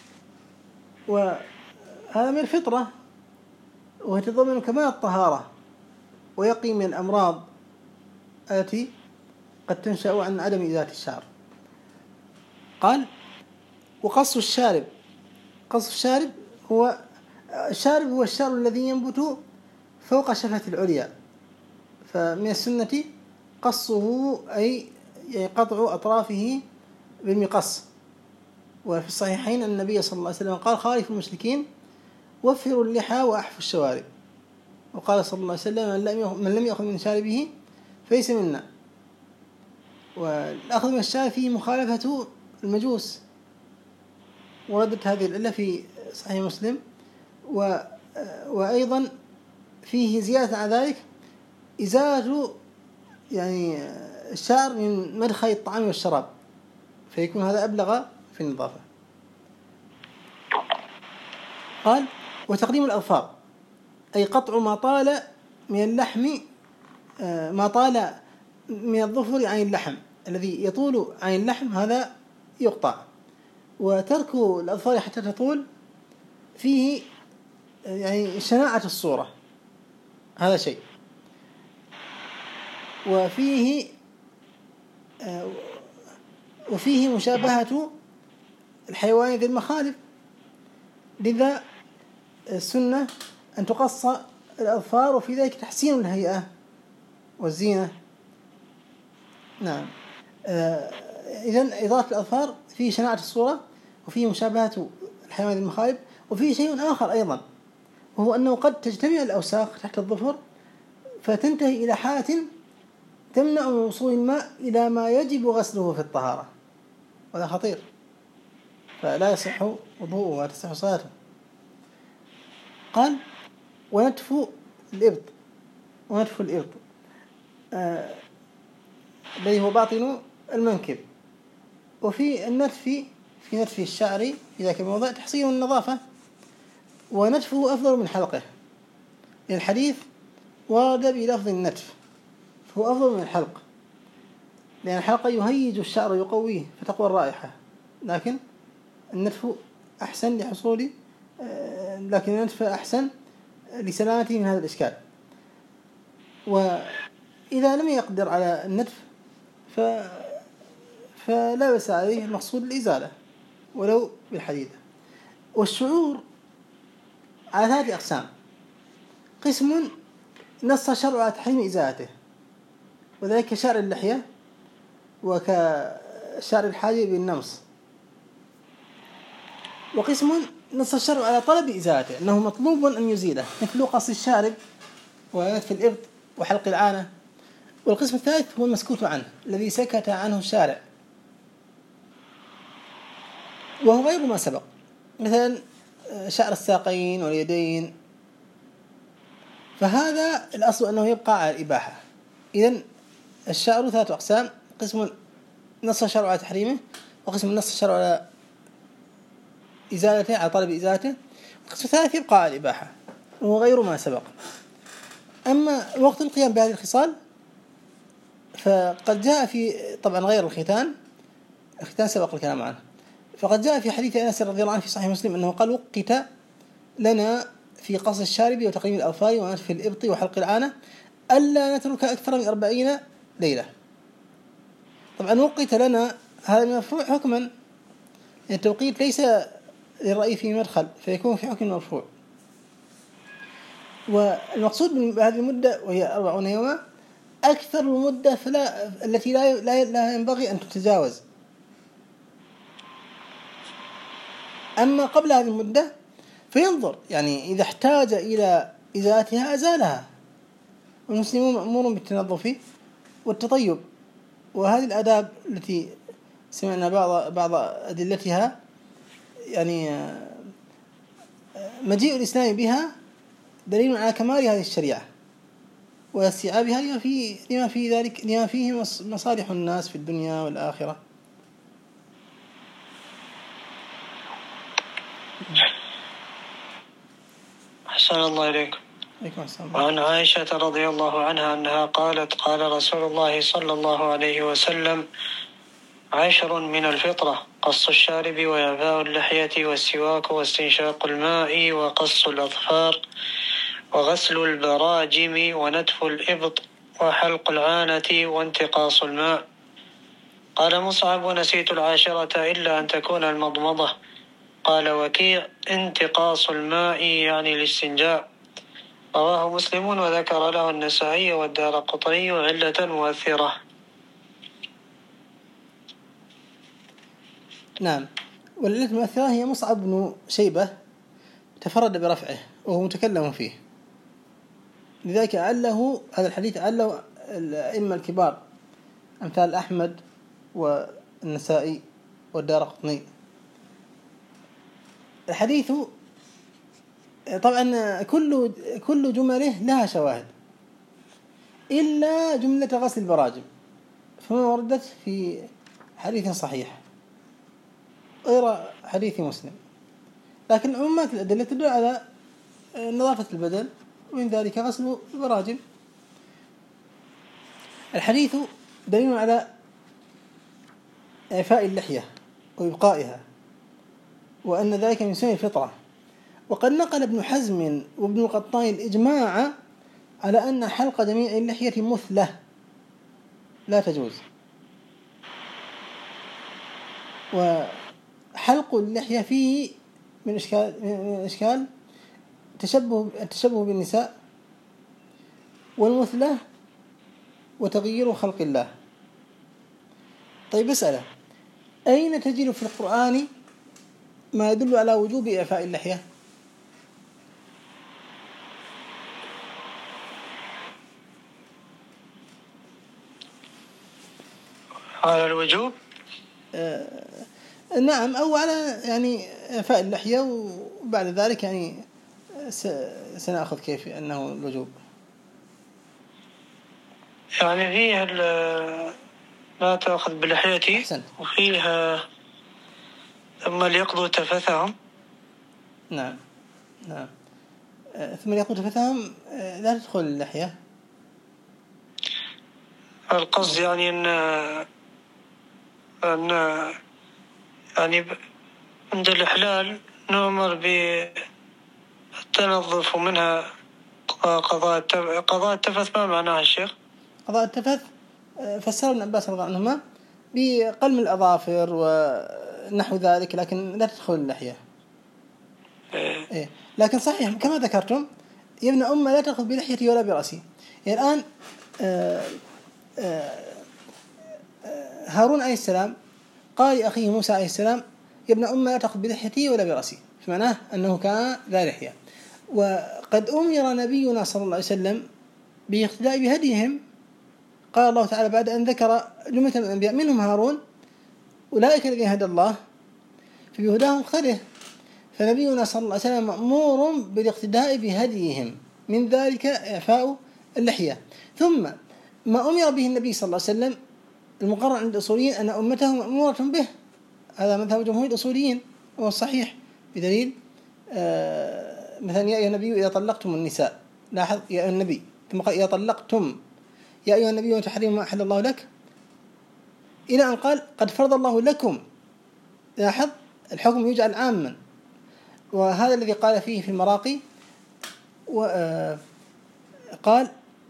وهذا من الفطرة ويتضمن كمال الطهارة ويقي من الأمراض التي قد تنشأ عن عدم إزالة الشعر. قال وقص الشارب. قص الشارب هو الشعر الذي ينبت فوق شفة العليا، فمن السنة قصه أي قطع أطرافه بالمقص. وفي الصحيحين النبي صلى الله عليه وسلم قال خالف المشركين وفروا اللحى وأحفوا الشوارب. وقال صلى الله عليه وسلم من لم يأخذ من شاربه فليس منا. والأخذ من الشارب فيه مخالفة المجوس، وردت هذه العلة في صحيح مسلم. وأيضا فيه زيادة على ذلك إزالة يعني الشعر من مدخل الطعام والشراب، فيكون هذا أبلغ في النظافة. قال وتقديم الأظفار أي قطع ما طال من اللحم، ما طال من الظفر عن اللحم، الذي يطول عن اللحم هذا يقطع. وترك الأظفار حتى تطول فيه يعني شناعة الصورة، هذا شيء. وفيه مشابهة الحيوان ذي المخالب، لذا السنة أن تقص الأظفار، وفي ذلك تحسين الهيئة والزينة. نعم. إذن إضافة الأظفار فيه شناعة الصورة، وفيه مشابهة الحيوان ذي المخالب. وفيه شيء آخر أيضا، وهو أنه قد تجتمع الأوساخ تحت الظفر فتنتهي إلى حالة تمنع من وصول الماء إلى ما يجب غسله في الطهارة، وهذا خطير، فلا يصح وضوءه ولا تصح صلاته. قال ونتف الإبط. ونتف الإبط الذي هو باطن المنكب. وفي النتف في نتف الشعر في ذاك الموضع تحصيل النظافة، ونتفه أفضل من حلقه، لأن الحديث ورد بلفظ النتف، فهو أفضل من الحلق، لأن الحلق يهيج الشعر ويقويه فتقوى الرائحة، لكن النتف أحسن لحصول، لكن النتف أحسن لسلامته من هذا الإشكال. وإذا لم يقدر على النتف فلا بأس عليه، المقصود الإزالة ولو بالحديدة. والشعور على 3 أقسام: قسم نص الشرع على تحريم إزالته، وذلك كشعر اللحية وكشعر الحاجب بالنمص. وقسم نص الشرع على طلب إزالته، أنه مطلوب أن يزيله، مثل قص الشارب ونتف الإبط وحلق العانة. والقسم الثالث هو المسكوت عنه، الذي سكت عنه الشارع، وهو غير ما سبق، مثلا شعر الساقين واليدين، فهذا الأصل أنه يبقى على الإباحة. إذن الشعر 3 أقسام: قسم نص الشرع على تحريمه، وقسم نص الشرع على إزالته، على طلب إزالته، والقسم الثالث يبقى على الإباحة وهو غير ما سبق. أما وقت القيام بهذه الخصال فقد جاء في طبعا غير الختان سبق الكلام عنه. فقد جاء في حديث أنس رضي الله عنه في صحيح مسلم أنه قال: وقت لنا في قص الشارب وتقليم الأظفار ونتف الإبط وحلق العانة ألا نترك أكثر من 40 ليلة. طبعا وقت لنا هذا مرفوع حكما، التوقيت ليس للرأي فيه مدخل فيكون في حكم مرفوع. والمقصود بهذه المدة وهي 40 يوما أكثر المدة التي لا ينبغي أن تتجاوز. أما قبل هذه المدة فينظر، يعني إذا احتاج إلى إزالتها أزالها. والمسلمون مأمور بالتنظف والتطيب، وهذه الآداب التي سمعنا بعض أدلتها، يعني مجيء الإسلام بها دليل على كمال هذه الشريعة واستيعابها لما فيه مصالح الناس في الدنيا والآخرة. أحسن الله إليكم. وعن عائشة رضي الله عنها أنها قالت: قال رسول الله صلى الله عليه وسلم: 10 من الفطرة: قص الشارب وإعفاء اللحية والسواك واستنشاق الماء وقص الأظفار وغسل البراجم ونتف الإبط وحلق العانة وانتقاص الماء. قال مصعب: ونسيت 10 إلا أن تكون المضمضة. قال وكيع: انتقاص الماء يعني الاستنجاء. رواه مسلم وذكر له النسائي والدارقطني علة مؤثرة. نعم، والعلة المؤثرة هي مصعب بن شيبة تفرد برفعه وهو متكلم فيه، لذلك أعله هذا الحديث أعله الأئمة الكبار أمثال أحمد والنسائي والدارقطني. الحديث طبعا كل جمله لها شواهد إلا جملة غسل البراجم، فما وردت في حديث صحيح غير حديث مسلم، لكن عمومات الأدلة تدل على نظافة البدن، ومن ذلك غسل البراجم. الحديث دليل على إعفاء اللحية وإبقائها، وأن ذلك من سنن الفطرة. وقد نقل ابن حزم وابن القطان الإجماع على أن حلق جميع اللحية مثلة لا تجوز، وحلق اللحية فيه من إشكال التشبه بالنساء والمثلة وتغيير خلق الله. طيب اسأله: أين تجد في القرآن ما يدل على وجوب إعفاء اللحية؟ على الوجوب؟ نعم، أو على يعني إعفاء اللحية، وبعد ذلك يعني سنأخذ كيف أنه الوجوب. يعني فيه لا تأخذ بلحيتي، وفيها ثم ليقضوا تفثهم. نعم ثم ليقضوا تفثهم لا تدخل اللحية. القصد يعني أن يعني عند الإحلال نؤمر بالتنظف منها. قضاء التفث ما معناها الشيخ؟ قضاء التفث فسر ابن عباس رضي الله عنهما بقلم الأظافر ونحو ذلك، لكن لا تدخل اللحية. إيه. لكن صحيح كما ذكرتم يا ابن أمة لا تأخذ بلحيتي ولا برأسي. يعني الآن هارون عليه السلام قال لأخيه موسى عليه السلام: يا ابن أمة لا تأخذ بلحيتي ولا برأسي، فمعناه أنه كان لا لحية. وقد أمر نبينا صلى الله عليه وسلم باقتداء بهديهم. قال الله تعالى بعد أن ذكر جملة من الأنبياء منهم هارون: أولئك الذين هدى الله فبهداهم اقتده. فنبينا صلى الله عليه وسلم مأمور بالاقتداء بهديهم، من ذلك إعفاء اللحية. ثم ما أمر به النبي صلى الله عليه وسلم المقرر عند الأصوليين أن أمته مأمورة به، هذا مذهب جمهور الأصوليين وهو الصحيح، بدليل مثلا: يا أيها النبي إذا طلقتم النساء، لاحظ يا أيها النبي، ثم قال إذا طلقتم، يا أيها النبي وتحرم ما أحل الله لك، إلى أن قال قد فرض الله لكم. لاحظ الحكم يجعل عاما، وهذا الذي قال فيه في المراقي، وقال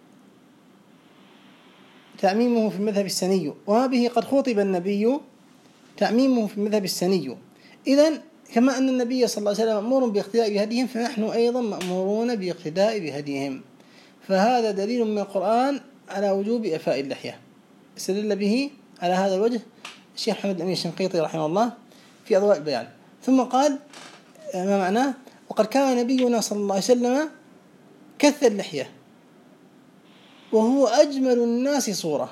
تعميمه في المذهب السني، وما به قد خطب النبي تعميمه في المذهب السني. إذن كما أن النبي صلى الله عليه وسلم مأمور باقتداء بهديهم، فنحن أيضا مأمورون باقتداء بهديهم. فهذا دليل من القرآن على وجوب إعفاء اللحية، استدل به على هذا الوجه الشيخ محمد الأمين الشنقيطي رحمه الله في أضواء البيان. ثم قال ما معناه؟ وقد كان نبينا صلى الله عليه وسلم كث اللحية وهو أجمل الناس صورة.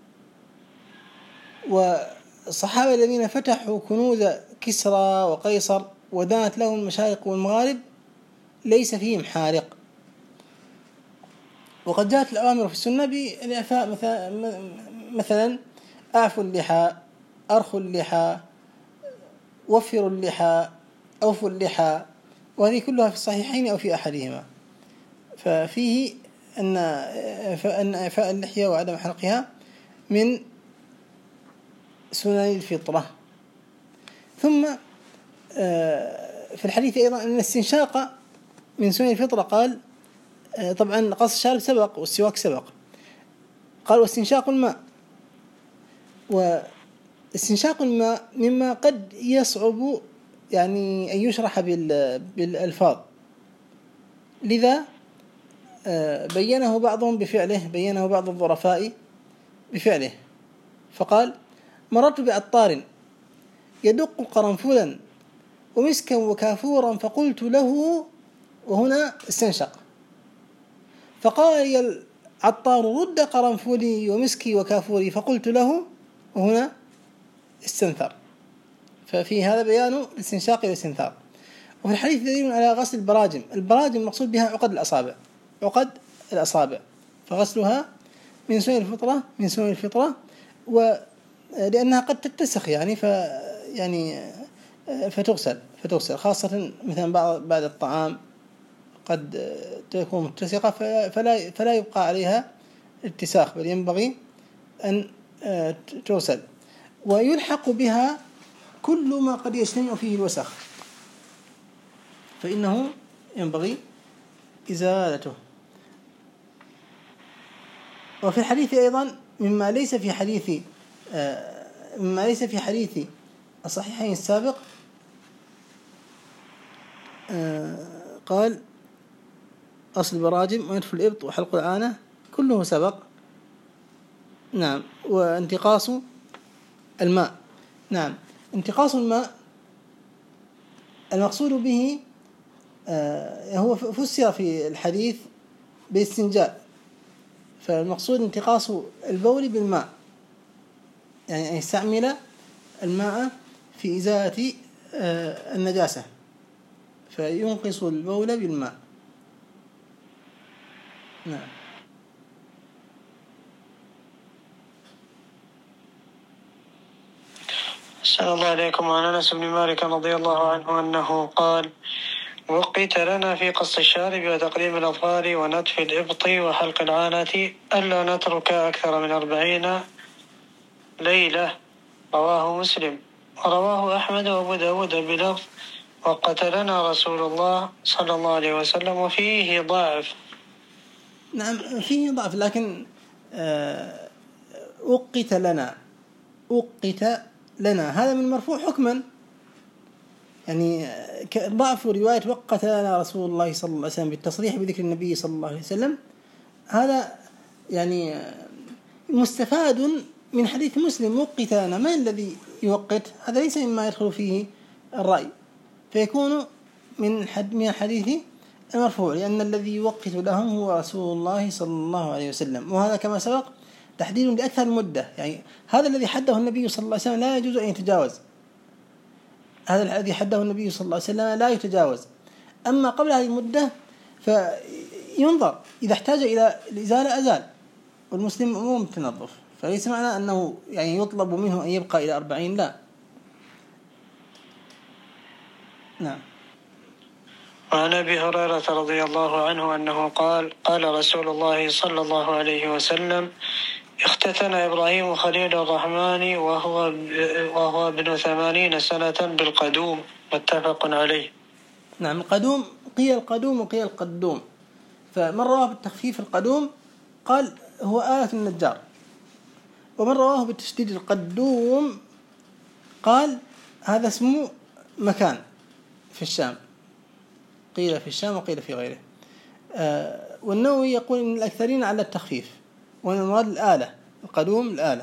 والصحابة الذين فتحوا كنوز كسرى وقيصر ودانت لهم المشارق والمغارب ليس فيهم حارق. وقد جاءت الأوامر في السنة بالإعفاء، مثلا أعفوا اللحى، أرخوا اللحى، وفروا اللحى، أوفوا اللحى، وهذه كلها في الصحيحين أو في أحدهما. ففيه أن إعفاء اللحية وعدم حلقها من سنن الفطرة. ثم في الحديث أيضا أن الاستنشاق من سنن الفطرة. قال طبعا قص الشارب سبق والسواك سبق، قال واستنشاق الماء. واستنشاق الماء مما قد يصعب يعني أن يشرح بالألفاظ، لذا بينه بعضهم بفعله، بينه بعض الظرفاء بفعله. فقال مررت بعطار يدق قرنفلا ومسكا وكافورا فقلت له، وهنا استنشق، فقال لي العطار رد قرنفلي ومسكي وكافوري فقلت له، وهنا استنثر. ففي هذا بيان الاستنشاق والاستنثار. وفي الحديث دليل على غسل البراجم. البراجم مقصود بها عقد الأصابع، فغسلها من سنن الفطرة، ولأنها قد تتسخ يعني فتغسل خاصة مثلا بعد الطعام قد تكون متسخة، فلا يبقى عليها اتساخ، بل ينبغي أن تغسل. ويلحق بها كل ما قد يجتمع فيه الوسخ، فإنه ينبغي إزالته. وفي الحديث أيضا مما ليس في حديث الصحيحين السابق، قال أصل البراجم ونتف الإبط وحلق العانة كله سبق. نعم. وانتقاص الماء. نعم، انتقاص الماء المقصود به هو فسر في الحديث بالاستنجاء، فالمقصود انتقاص البول بالماء، يعني أن يستعمل الماء في إزالة النجاسة، فينقص البول بالماء. نعم. أحسن الله عليكم. عن أنس بن مالك رضي الله عنه أنه قال وقيت لنا في قص الشارب وتقليم الأظفار ونتف الإبط وحلق العانة ألا نترك أكثر من 40 ليلة. رواه مسلم. ورواه أحمد وأبو داود بلفظ وقتلنا رسول الله صلى الله عليه وسلم، وفيه ضعف. نعم فيه ضعف، لكن وقت لنا هذا من مرفوع حكما، يعني ضعف رواية وقت لنا رسول الله صلى الله عليه وسلم بالتصريح بذكر النبي صلى الله عليه وسلم، هذا يعني مستفاد من حديث مسلم وقت لنا. من الذي يوقت؟ هذا ليس مما يدخل فيه الرأي، فيكون من حديث المرفوع، لأن الذي يوقت لهم هو رسول الله صلى الله عليه وسلم. وهذا كما سبق تحديد لأكثر المدة، يعني هذا الذي حده النبي صلى الله عليه وسلم لا يجوز أن يتجاوز، هذا الذي حده النبي صلى الله عليه وسلم لا يتجاوز. أما قبل هذه المدة فينظر، إذا احتاج إلى الإزالة أزال، والمسلم مأمور بالتنظف، فليس معنى أنه يعني يطلب منه أن يبقى إلى 40، لا. نعم. وعن أبي هريرة رضي الله عنه أنه قال رسول الله صلى الله عليه وسلم: اختتن إبراهيم خليل الرحمن وهو ابن 80 سنة بالقدوم، متفق عليه. نعم، القدوم قيل القدوم وقيل القدوم، فمن رواه بالتخفيف القدوم قال هو آلة النجار، ومن رواه بالتشديد القدوم قال هذا اسمه مكان في الشام، قيل في الشام وقيل في غيره. والنووي يقول إن الأكثرين على التخفيف، وأن المراد الآلة، القدوم الآلة.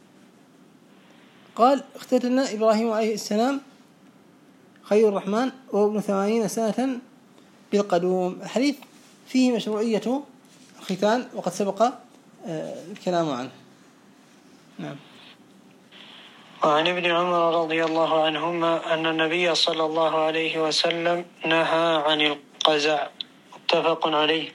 قال اختتن إبراهيم عليه السلام خليل الرحمن وهو ابن 80 سنة بالقدوم. الحديث فيه مشروعية الختان وقد سبق الكلام عنه. نعم. وعن ابن عمر رضي الله عنهما أن النبي صلى الله عليه وسلم نهى عن القزع، متفق عليه.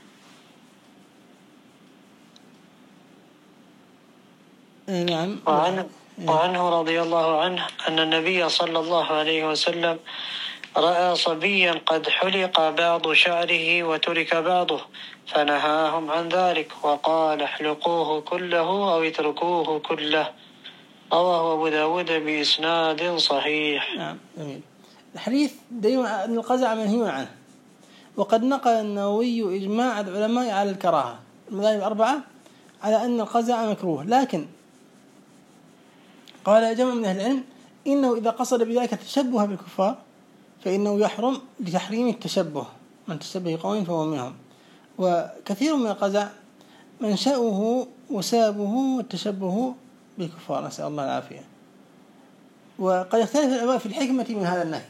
نعم. وعنه رضي الله عنه أن النبي صلى الله عليه وسلم رأى صبيا قد حلق بعض شعره وترك بعضه فنهاهم عن ذلك وقال: احلقوه كله أو اتركوه كله. رواه أبو داود بإسناد صحيح. نعم، جميل. الحديث دليل أن القزع منهي عنه، وقد نقل النووي إجماع العلماء على الكراهة، المذاهب الأربعة على أن القزع مكروه، لكن قال جمع من أهل العلم إنه إذا قصد بذلك التشبه بالكفار فإنه يحرم لتحريم التشبه، من تشبه قوم فهو منهم. وكثير من القزع منشأه وسابه والتشبه بالكفار، نسأل الله العافية. وقد يختلف العلماء في الحكمة من هذا النهي،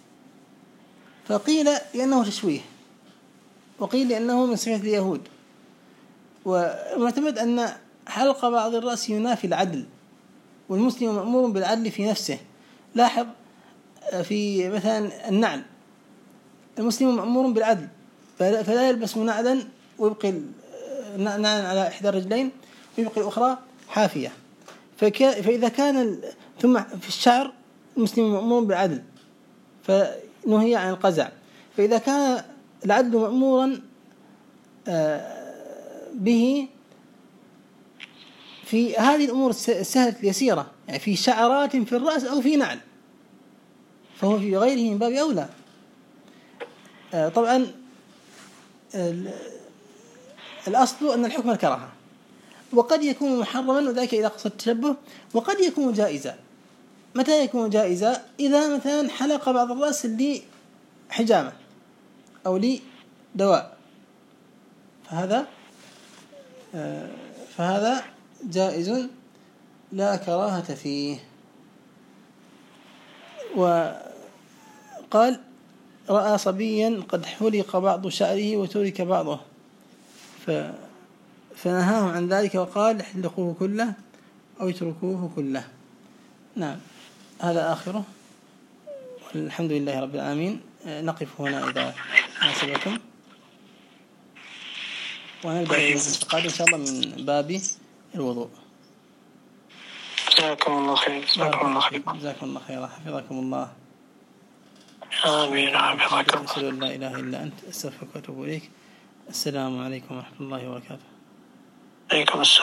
فقيل لأنه تشويه، وقيل لأنه من صفة اليهود، ومعتمد أن حلق بعض الرأس ينافي العدل، والمسلم مأمور بالعدل في نفسه. لاحظ في مثلا النعل، المسلم مأمور بالعدل، فلا يلبس نعلا ويبقي نعلا على إحدى الرجلين ويبقي الأخرى حافية. فإذا كان ثم في الشعر المسلم مأمور بالعدل فنهي عن القزع، فإذا كان العدل مأمورا به في هذه الأمور السهلة اليسيرة، يعني في شعرات في الرأس أو في نعل، فهو في غيره من باب أولى. طبعا الأصل أن الحكم الكراهة، وقد يكون محرما وذلك إذا قصد التشبه، وقد يكون جائزا. متى يكون جائزا؟ إذا مثلا حلق بعض الرأس لحجامة أو لدواء، فهذا جائز لا كراهة فيه. وقال رأى صبيا قد حلق بعض شعره وترك بعضه فنهاهم عن ذلك وقال: احلقوه كله أو اتركوه كله. نعم، هذا آخره، والحمد لله رب العالمين. نقف هنا إذا ناسبكم، ونبدأ في القادم إن شاء الله من باب الوضوء. جزاكم الله خير. جزاكم الله خيرا، حفظكم الله. آمين. حفظكم. أشهد أن لا إله إلا أنت، أستغفرك وأتوب إليك. السلام عليكم ورحمة الله وبركاته. عليكم السلام.